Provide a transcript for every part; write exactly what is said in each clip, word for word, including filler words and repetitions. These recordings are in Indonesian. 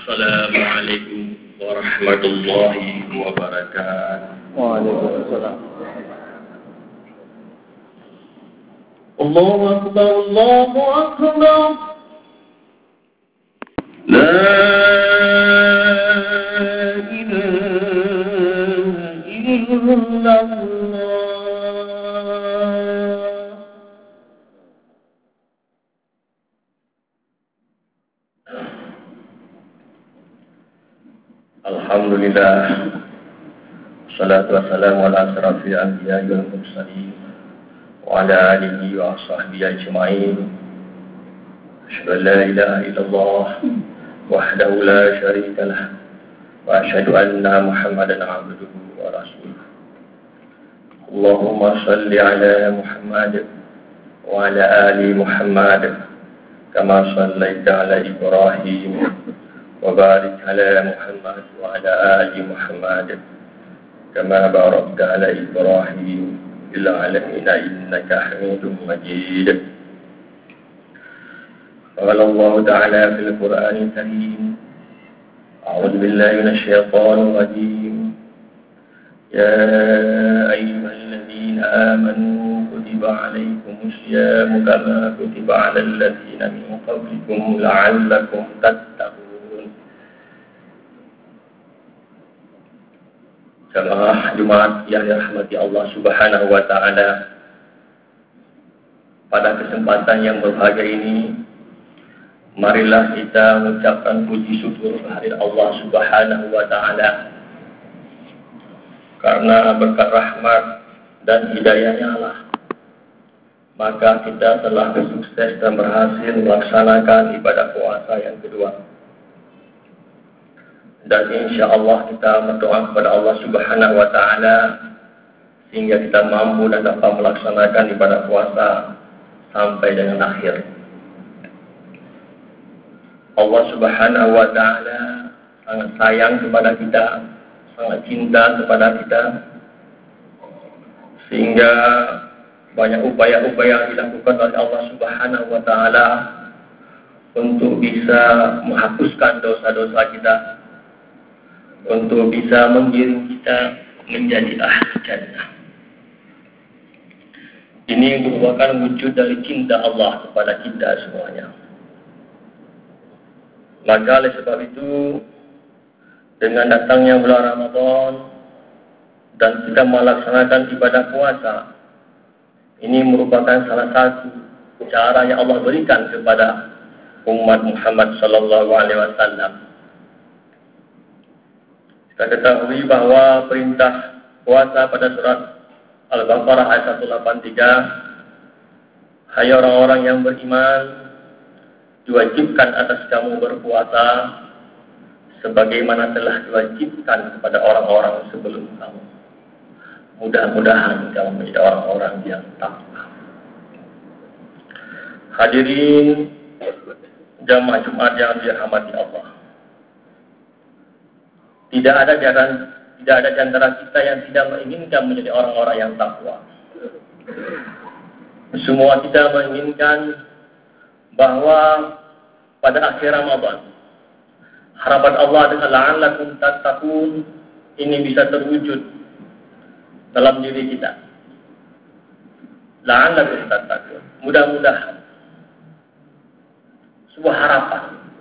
Assalamualaikum warahmatullahi wabarakatuh. Waalaikumsalam. Allahu Akbar, Allahu Akbar. La ilaha illallah. Alhamdulillah. Wassalatu wassalamu ala asrafil anbiya'i wal mursalin wa ala alihi wa sahbihi ajma'in. Asyhadu an la ilaha illallah wahdahu la syarika lah wa asyhadu anna Muhammadan abduhu wa rasuluh. Allahumma shalli ala Muhammad wa ala ali Muhammad kama shallaita ala Ibrahim wa barik ala Muhammad wa ala ali Muhammad kama barakta ala Ibrahim fil alamin innaka Hamidum Majid. Qala Allah Ta'ala fil Qur'anil Karim, a'udzu billahi minasy-syaithanir rajim. Ya ayyuhalladzina amanu kutiba 'alaikumus syamu kama kutiba 'alal ladzina min qablikum la'allakum tattaqun. Jamaah Jumat yang dirahmati Allah Subhanahu wa Ta'ala, pada kesempatan yang berbahagia ini, marilah kita mengucapkan puji syukur kehadirat Allah Subhanahu wa Ta'ala, karena berkat rahmat dan hidayahnya Allah, maka kita telah sukses dan berhasil melaksanakan ibadah puasa yang kedua. Dan insya Allah kita berdoa kepada Allah Subhanahu wa Ta'ala sehingga kita mampu dan dapat melaksanakan ibadah puasa sampai dengan akhir. Allah Subhanahu wa Ta'ala sangat sayang kepada kita, sangat cinta kepada kita, sehingga banyak upaya-upaya yang dilakukan oleh Allah Subhanahu wa Ta'ala untuk bisa menghapuskan dosa-dosa kita, untuk bisa menggiring kita menjadi ahli jannah. Ini merupakan wujud dari cinta Allah kepada kita semuanya. Maka oleh sebab itu, dengan datangnya bulan Ramadan dan kita melaksanakan ibadah puasa, ini merupakan salah satu cara yang Allah berikan kepada umat Muhammad sallallahu alaihi wasallam. Kita ketahui bahwa perintah puasa pada surat Al-Baqarah ayat seratus delapan puluh tiga, hai orang-orang yang beriman, diwajibkan atas kamu berpuasa sebagaimana telah diwajibkan kepada orang-orang sebelum kamu. Mudah-mudahan kamu menjadi orang-orang yang takwa. Hadirin jamaah Jumat yang dirahmati Allah, Tidak ada jalan, tidak ada di antara kita yang tidak menginginkan menjadi orang-orang yang takwa. Semua kita menginginkan bahwa pada akhir Ramadan, harapan Allah dengan la'allakum tattaqun ini bisa terwujud dalam diri kita. La'allakum tattaqun, mudah-mudahan, sebuah harapan.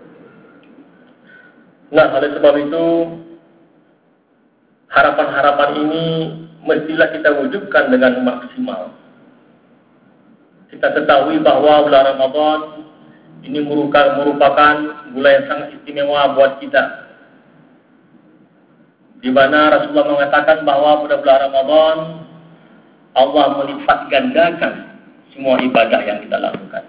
Nah, oleh sebab itu, harapan-harapan ini mestilah kita wujudkan dengan maksimal. Kita ketahui bahwa bulan Ramadan ini merupakan, merupakan bulan yang sangat istimewa buat kita, di mana Rasulullah mengatakan bahwa pada bulan Ramadan Allah melipat gandakan semua ibadah yang kita lakukan.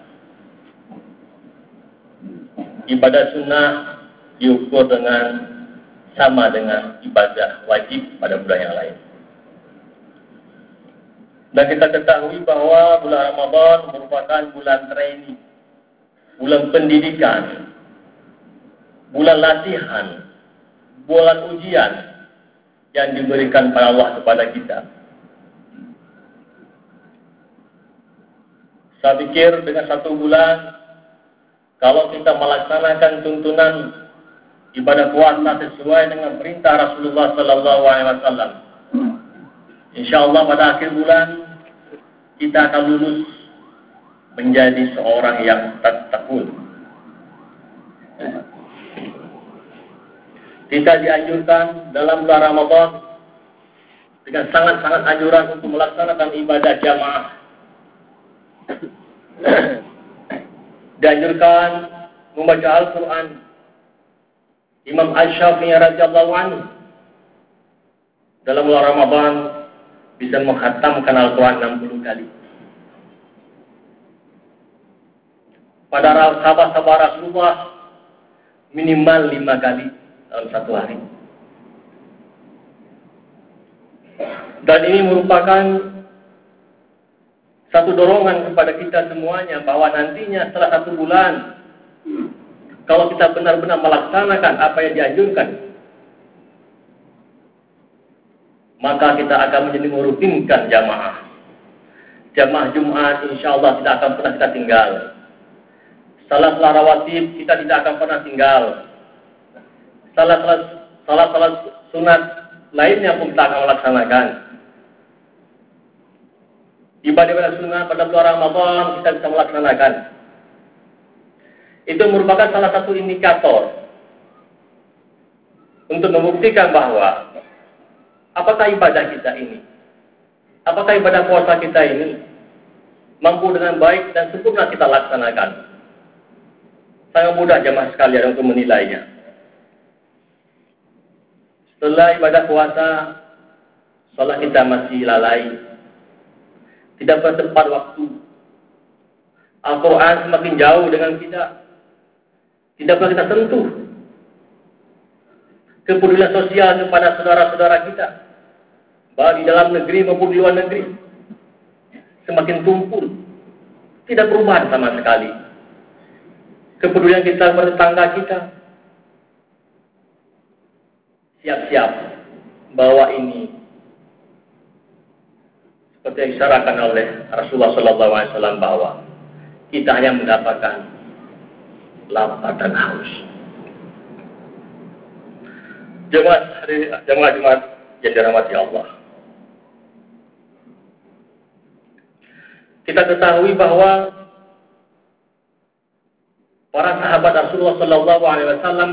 Ibadah sunnah diukur dengan sama dengan ibadah wajib pada bulan yang lain. Dan kita ketahui bahwa bulan Ramadan merupakan bulan training, bulan pendidikan, bulan latihan, bulan ujian yang diberikan oleh Allah kepada kita. Saya pikir dengan satu bulan, kalau kita melaksanakan tuntunan ibadah puasa sesuai dengan perintah Rasulullah Sallallahu Alaihi Wasallam. Insya Allah pada akhir bulan kita akan lulus menjadi seorang yang tattaqun. Kita dianjurkan dalam bulan Ramadan dengan sangat-sangat anjuran untuk melaksanakan ibadah jamaah. Dianjurkan membaca Al-Quran. Imam Asy-Syafi'i radhiyallahu anhu dalam bulan Ramadan bisa menghatamkan Al-Quran enam puluh kali. Pada sahabat-sahabat Rasulullah minimal lima kali dalam satu hari. Dan ini merupakan satu dorongan kepada kita semuanya bahwa nantinya setelah satu bulan, kalau kita benar-benar melaksanakan apa yang dianjurkan, maka kita akan menjadi merutinkan jamaah. Jamaah Jumat insya Allah tidak akan pernah kita tinggal. Salat-salat rawatib kita tidak akan pernah tinggal. Salat-salat salat-salat sunat lainnya pun kita akan melaksanakan. Ibadah-ibadah sunnah pada bulan Ramadan kita bisa melaksanakan. Itu merupakan salah satu indikator untuk membuktikan bahwa apakah ibadah kita ini, apakah ibadah puasa kita ini mampu dengan baik dan sempurna kita laksanakan. Sangat mudah jemaah sekalian untuk menilainya. Setelah ibadah puasa, salat kita masih lalai, tidak bertepat waktu. Al-Quran semakin jauh dengan kita, tidak pernah kita sentuh. Kepedulian sosial kepada saudara-saudara kita, baik di dalam negeri maupun di luar negeri, semakin tumpul, tidak perubahan sama sekali. Kepedulian kita kepada tetangga kita, siap-siap bahwa ini seperti yang disyaratkan oleh Rasulullah Sallallahu Alaihi Wasallam bahwa kita hanya mendapatkan lapar dan haus. Jemaah jemaah jemaah yang dirahmati Allah. Kita ketahui bahwa para sahabat Rasulullah Sallallahu Alaihi Wasallam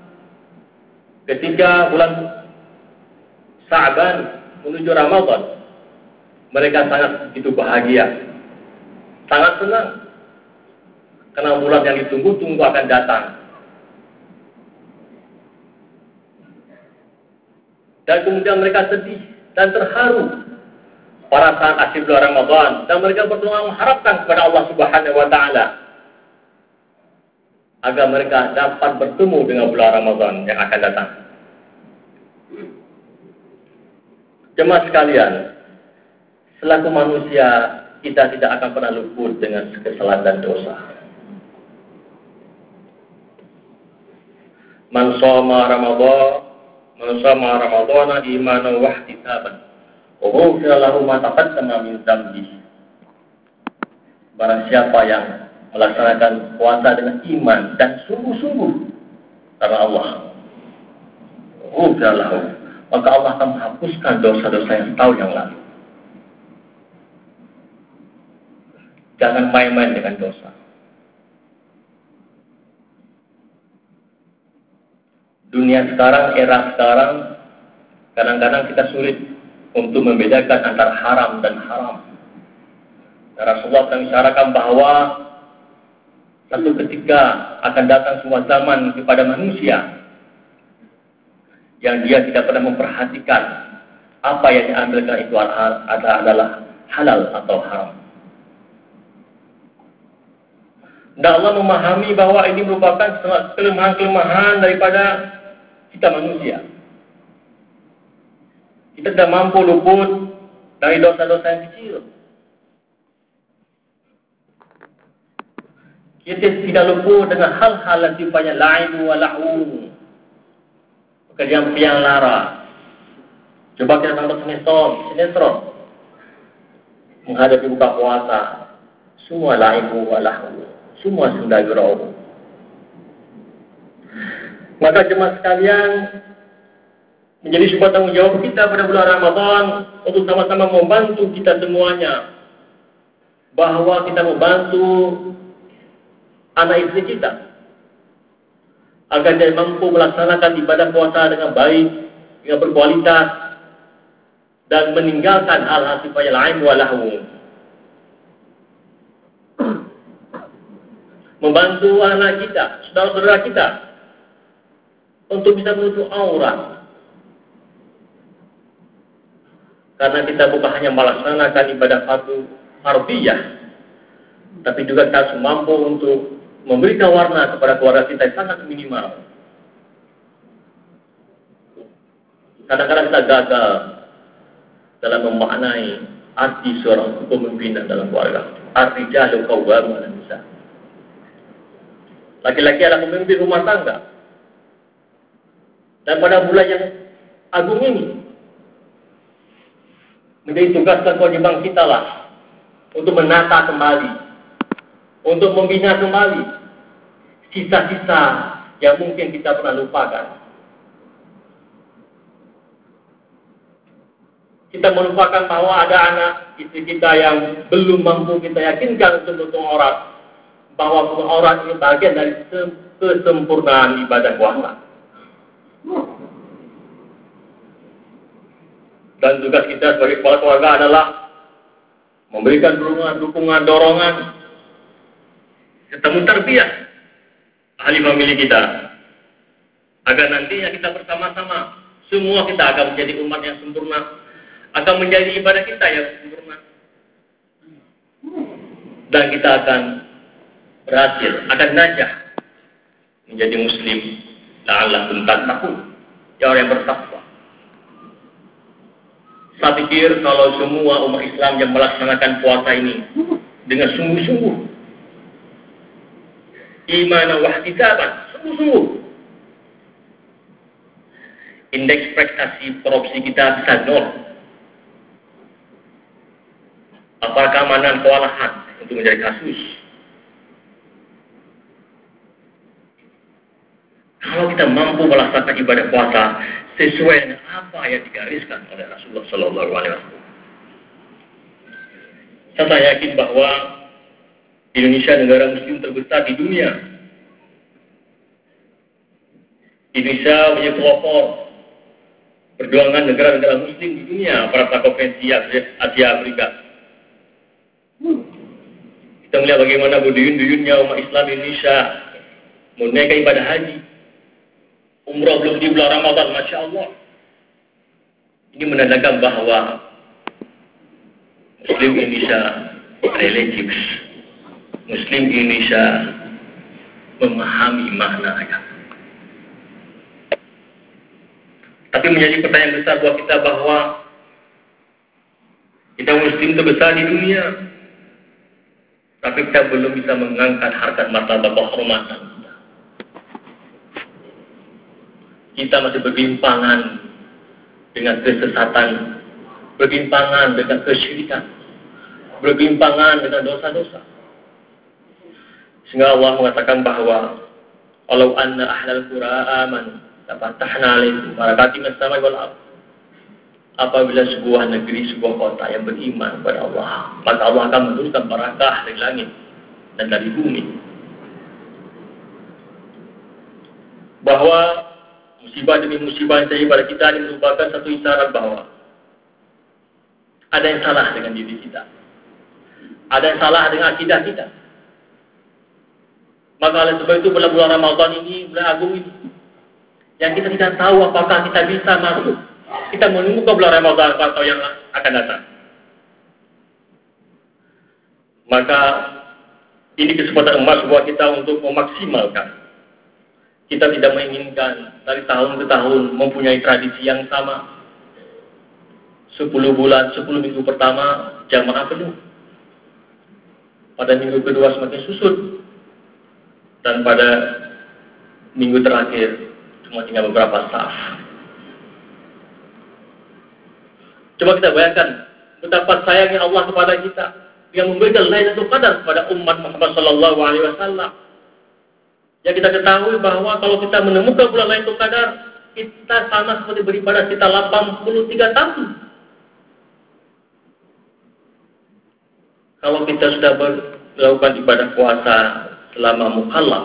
ketika bulan Sa'ban menuju Ramadan, mereka sangat begitu bahagia, sangat senang, karena bulan yang ditunggu-tunggu akan datang. Dan kemudian mereka sedih dan terharu pada saat akhir bulan Ramadan, dan mereka berdoa mengharapkan kepada Allah Subhanahu Wa Taala agar mereka dapat bertemu dengan bulan Ramadan yang akan datang. Jemaah sekalian, selaku manusia, kita tidak akan pernah luput dengan kesalahan dan dosa. Man shoma Ramadan, man shoma Ramadana imanan wa ihtisaban, ghufira lahu ma taqaddama min dhanbihi. Barang siapa yang melaksanakan puasa dengan iman dan sungguh-sungguh karena Allah, ghufira lahu, maka Allah akan menghapuskan dosa-dosa yang tahun yang lalu. Jangan main-main dengan dosa. Dunia sekarang, era sekarang, kadang-kadang kita sulit untuk membedakan antara haram dan haram. Dan Rasulullah telah mengisyaratkan bahwa satu ketika akan datang sebuah zaman kepada manusia yang dia tidak pernah memperhatikan apa yang diambilkan itu adalah halal atau haram. Dan Allah memahami bahwa ini merupakan kelemahan-kelemahan daripada kita manusia. Kita tidak mampu luput dari dosa-dosa yang kecil. Kita tidak luput dengan hal-hal yang sifatnya la'ibu wa la'u, pekerjaan piang lara. Coba kita nonton sinetron, sinetron menghadapi buka puasa, semua la'ibu wa la'u, semua sudah gurau. Maka jemaah sekalian, menjadi sebuah tanggung jawab kita pada bulan Ramadan untuk sama-sama membantu kita semuanya, bahwa kita membantu anak istri kita agar dia mampu melaksanakan ibadah puasa dengan baik, dengan berkualitas, dan meninggalkan hal-hal sifatnya lain walahu. Membantu anak kita, saudara-saudara kita, untuk bisa menutup aurat. Karena kita bukan hanya melaksanakan ibadah fardu fardiyah, tapi juga kita harus mampu untuk memberikan warna kepada keluarga kita yang sangat minimal. Kadang-kadang kita gagal dalam memaknai arti seorang pemimpin dalam keluarga. Arti jahil qawwamun 'alan nisa. Laki-laki adalah pemimpin rumah tangga. Dan pada bulan yang agung ini, menjadi tugas dan kewajiban kita lah untuk menata kembali, untuk membina kembali sisa-sisa yang mungkin kita pernah lupakan. Kita melupakan bahwa ada anak istri kita yang belum mampu kita yakinkan untuk menutup aurat, bahwa menutup aurat ini bagian dari kesempurnaan ibadah puasa. Dan tugas kita sebagai kepala keluarga adalah memberikan dukungan, dukungan, dorongan, serta mentarbiyah ahli famili kita, agar nantinya kita bersama-sama, semua kita akan menjadi umat yang sempurna, akan menjadi ibadah kita yang sempurna, dan kita akan berhasil, akan najah menjadi muslim, la'allakum tattaqun, ya orang yang bertakwa. Saya pikir kalau semua umat Islam yang melaksanakan puasa ini dengan sungguh-sungguh, iman wa ihtisaban, sungguh-sungguh, indeks prestasi korupsi kita bisa nol. Apakah keamanan kewalahan untuk menjadi kasus? Kalau kita mampu melaksanakan ibadah puasa sesuai dengan apa yang digariskan oleh Rasulullah Sallallahu Alaihi Wasallam, saya yakin bahwa Indonesia negara Muslim terbesar di dunia. Indonesia menjadi pelopor perjuangan negara-negara Muslim di dunia pada konferensi Asia Afrika. Kita melihat bagaimana berduyun-duyunnya umat Islam Indonesia menunaikan ibadah haji. Umrah belum di bulan Ramadan, Masya Allah. Ini menandakan bahwa Muslim Indonesia religius. Muslim Indonesia memahami makna ayat. Tapi menjadi pertanyaan besar buat kita bahwa kita Muslim terbesar di dunia, tapi kita belum bisa mengangkat harkat martabat kehormatan. Kita masih berbimpangan dengan kesesatan, berbimpangan dengan kesyirikan, berbimpangan dengan dosa-dosa. Sehingga Allah mengatakan bahwa Walau anna ahlal qura aman lafatahna alaihim barakatin minas samai wal ardh. Apabila sebuah negeri, sebuah kota yang beriman kepada Allah, maka Allah akan menurunkan barakah dari langit dan dari bumi. Bahwa musibah demi musibah yang terjadi pada kita ini merupakan satu isyarat bahwa ada yang salah dengan diri kita, ada yang salah dengan akidah kita. Maka oleh sebab itu bulan bulan Ramadan ini, bulan agung ini, yang kita tidak tahu apakah kita bisa masuk, kita menunggu ke bulan Ramadan atau yang akan datang. Maka ini kesempatan emas buat kita untuk memaksimalkan. Kita tidak menginginkan dari tahun ke tahun mempunyai tradisi yang sama. sepuluh bulan, sepuluh minggu pertama jamaah penuh. Pada minggu kedua semakin susut. Dan pada minggu terakhir cuma tinggal beberapa saf. Coba kita bayangkan betapa sayangnya Allah kepada kita yang memberikan Lailatul Qadar kepada umat Muhammad sallallahu alaihi wasallam. Ya kita ketahui bahwa kalau kita menemukan bulan Lailatul Qadar, kita sama seperti beribadah kita delapan puluh tiga tahun. Kalau kita sudah melakukan ibadah puasa selama mukallaf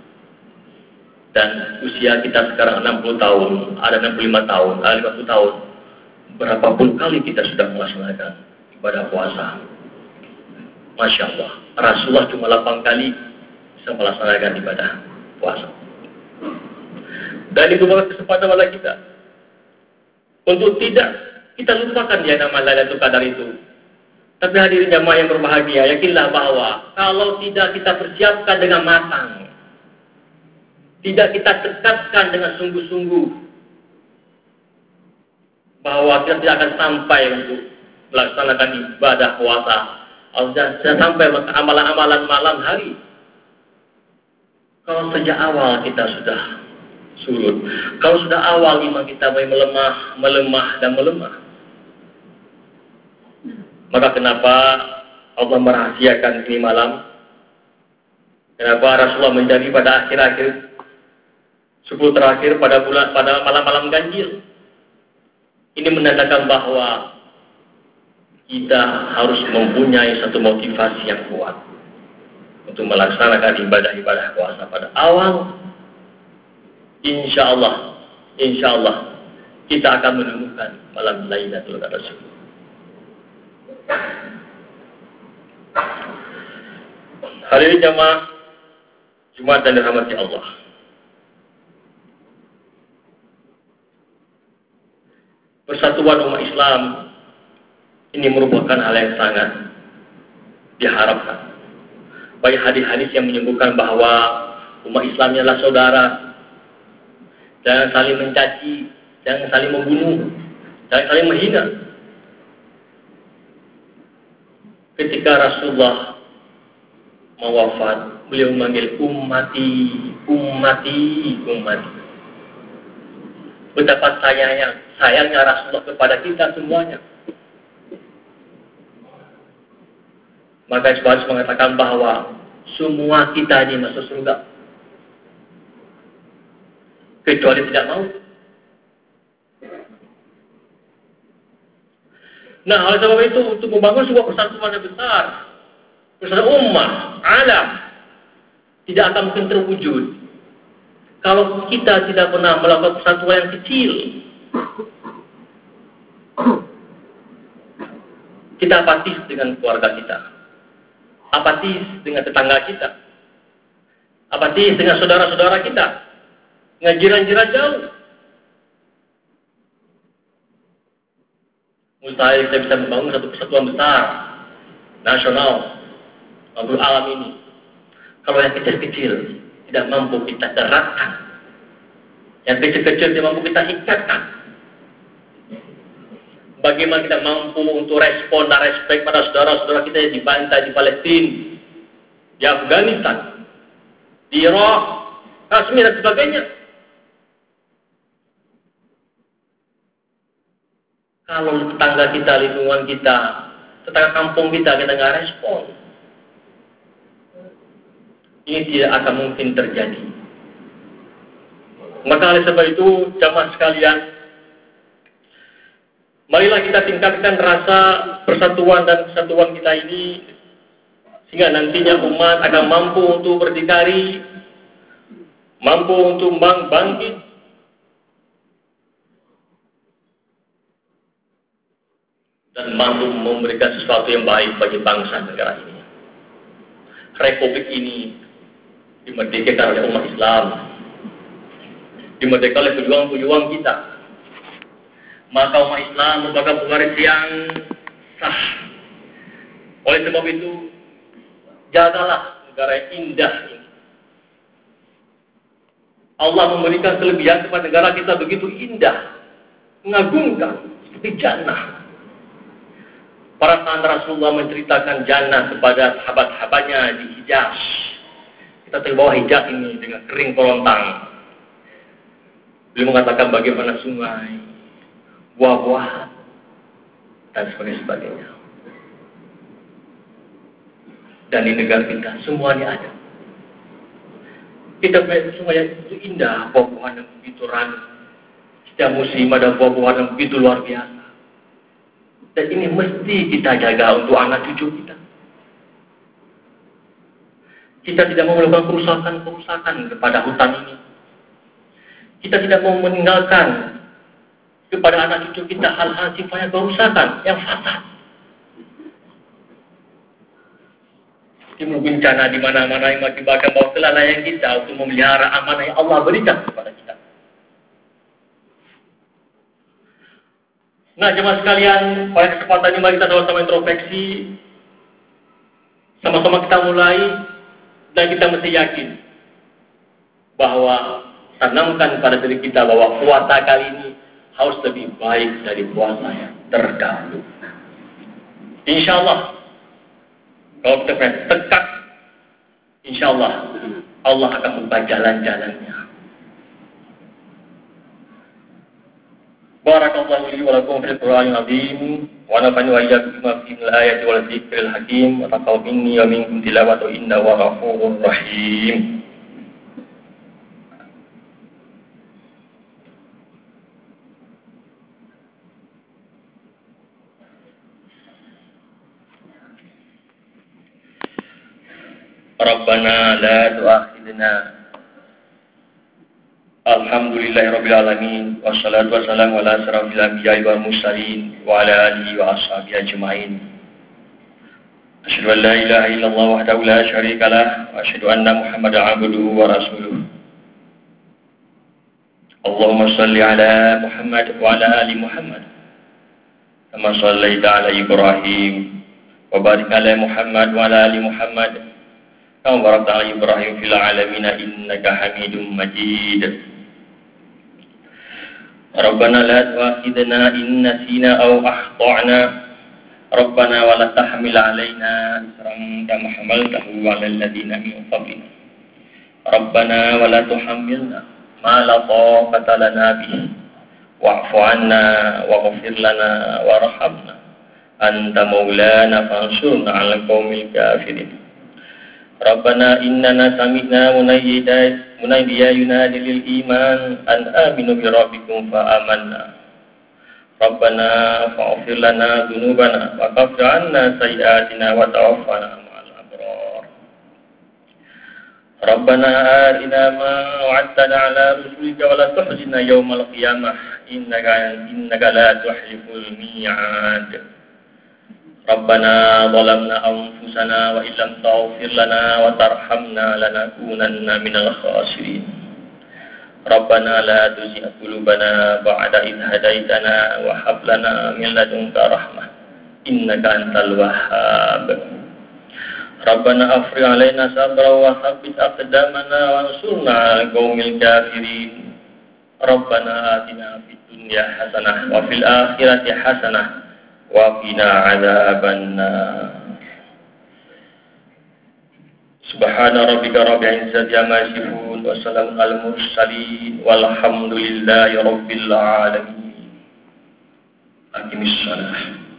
dan usia kita sekarang enam puluh tahun, ada enam puluh lima tahun, ada lima puluh tahun, berapa puluh kali kita sudah melaksanakan ibadah puasa. Masya Allah, Rasulullah cuma delapan kali bisa melaksanakan ibadah puasa. Dan itu bukan kesempatan pada kita untuk tidak kita lupakan dia nama Lailatul Qadar itu. Tapi hadirin jamaah yang berbahagia, yakinlah bahwa kalau tidak kita persiapkan dengan matang, tidak kita tekatkan dengan sungguh-sungguh, bahwa kita tidak akan sampai untuk melaksanakan ibadah puasa, atau sampai amalan-amalan malam hari. Kalau sejak awal kita sudah surut, kalau sudah awal iman kita mulai melemah, melemah dan melemah, maka kenapa Allah merahasiakan ini malam? Kenapa Rasulullah menjadi pada akhir-akhir sepuluh terakhir pada bulan pada malam-malam ganjil? Ini menandakan bahwa kita harus mempunyai satu motivasi yang kuat untuk melaksanakan ibadah-ibadah puasa pada awal. Insya Allah, insya Allah kita akan menemukan malam Lailatul Qadar. Hadirin jamaah Jumat dan dirahmati Allah. Persatuan umat Islam ini merupakan hal yang sangat diharapkan. Banyak hadis-hadis yang menyebutkan bahwa umat Islam adalah saudara. Jangan saling mencaci, jangan saling membunuh, jangan saling menghina. Ketika Rasulullah mau wafat, beliau memanggil ummati, ummati, ummati. Betapa sayangnya, sayangnya Rasulullah kepada kita semuanya. Maka harus mengatakan bahwa semua kita ini masuk surga, kecuali tidak mau. Nah, oleh sebab itu untuk membangun sebuah persatuan yang besar, persatuan ummah, alam, tidak akan mungkin terwujud kalau kita tidak pernah melakukan persatuan yang kecil. Kita apatis dengan keluarga kita, apatis dengan tetangga kita, apatis dengan saudara-saudara kita, dengan jiran-jiran jauh. Mustahil kita bisa membangun satu persatuan besar, nasional, maupun alam ini, kalau yang kecil-kecil tidak mampu kita terapkan, yang kecil-kecil tidak mampu kita ikatkan. Bagaimana kita mampu untuk respon dan respek pada saudara-saudara kita yang dibantai di Palestina, di Afghanistan, di Irak, Kashmir dan sebagainya. Kalau tetangga kita, lingkungan kita, tetangga kampung kita, kita nggak respon, ini tidak akan mungkin terjadi. Maka oleh sebab itu, jamaah sekalian, marilah kita tingkatkan rasa persatuan dan kesatuan kita ini, sehingga nantinya umat akan mampu untuk berdikari, mampu untuk bangkit, dan mampu memberikan sesuatu yang baik bagi bangsa negara ini. Republik ini dimerdekakan oleh umat Islam, dimerdekakan oleh pejuang-pejuang kita. Maka umat Islam merupakan pewaris yang sah. Oleh sebab itu, jagalah negara yang indah ini. Allah memberikan kelebihan kepada negara kita begitu indah, mengagumkan, seperti jannah. Para sahabat Rasulullah menceritakan jannah kepada sahabat-sahabatnya di Hijaz. Kita terbawa Hijaz ini dengan kering kolontang. Beliau mengatakan bagaimana sungai, buah-buah, dan sebagainya. Dan di negara kita semuanya ada. Kita melihat sungai yang begitu indah, buah-buahan yang begitu ranum. Setiap musim ada buah-buahan yang begitu luar biasa. Dan ini mesti kita jaga untuk anak cucu kita. Kita tidak mau melakukan kerusakan-kerusakan kepada hutan ini. Kita tidak mau meninggalkan kepada anak cucu kita hal-hal sifatnya kerusakan yang fatal. Timbul bencana di mana-mana yang mengakibatkan bahwa kelalaian kita untuk memelihara amanah yang Allah berikan kepada kita. Nah, jemaah sekalian, pada kesempatan ini mari kita sama-sama introspeksi, sama-sama kita mulai, dan kita mesti yakin bahwa tanamkan pada diri kita bahwa puasa kali ini harus lebih baik dari puasa yang terdahulu. Insya Allah. Kalau kita tekad, insya Allah, Allah akan membuka jalan-jalannya. Barakallahu li wa lakum fil Qur'anil azim wa nafa'ani wa iyyakum bima fihi minal ayati wal dzikril hakim wa taqabbal minni wa minkum tilawatahu innahu ghafurur rahim. Rabbana la tu'akhidna. Alhamdulillahirabbil alamin wassalatu wassalamu ala asyrafil anbiya'i wal mursalin wa ala alihi wa ashabihi ajmain. Asyhadu an la ilaha illallah wahdahu la syarika lah wa asyhadu anna Muhammadan 'abduhu wa rasuluh. Allahumma shalli ala Muhammad wa ala ali Muhammad kama shallaita ala Ibrahim wa barik ala Muhammad wa ala ali Muhammad kama barakta ala Ibrahim fil alamin innaka Hamidum Majid. Rabbana la tu'akhidna in nasina aw akhtana. Rabbana wa la tahmil alaina isran kama hamaltahu 'alal ladzina min qablina. Rabbana wa la tuhammilna ma la taqata lana bihi wa'fu 'anna waghfir lana warhamna anta maulana fansurna 'alal qaumil kafirin. Rabbana innana sami'na munayyidan munayyidan yunadi lil iman an aminu bi rabbikum fa amanna. Rabbana faghfir lana dzunubana wa kaffir 'anna sayyi'atina wa tawaffana ma'al abrar. Rabbana atina ma wa'adtana 'ala rusulika wa la tukhzina yawmal qiyamah innaka innaka la tuhliful mi'ad. Rabbana zalamna anfusana wa illam taghfir lana wa tarhamna lanakunanna minal khasirin. Rabbana la tuzigh qulubana ba'da idh hadaitana wa hab lana min ladunka rahmah innaka antal wahhab. Rabbana afrigh 'alaina sabran wa tsabbit aqdamana wansurna 'alal qaumil kafirin. Rabbana atina fid dunya hasanah wa fil akhirati hasanah wa qina adzabannar. Subhana rabbika rabbil izzati amma yasifun wa salamun alal mursalin walhamdulillahi rabbil alamin. Aqimis shalah.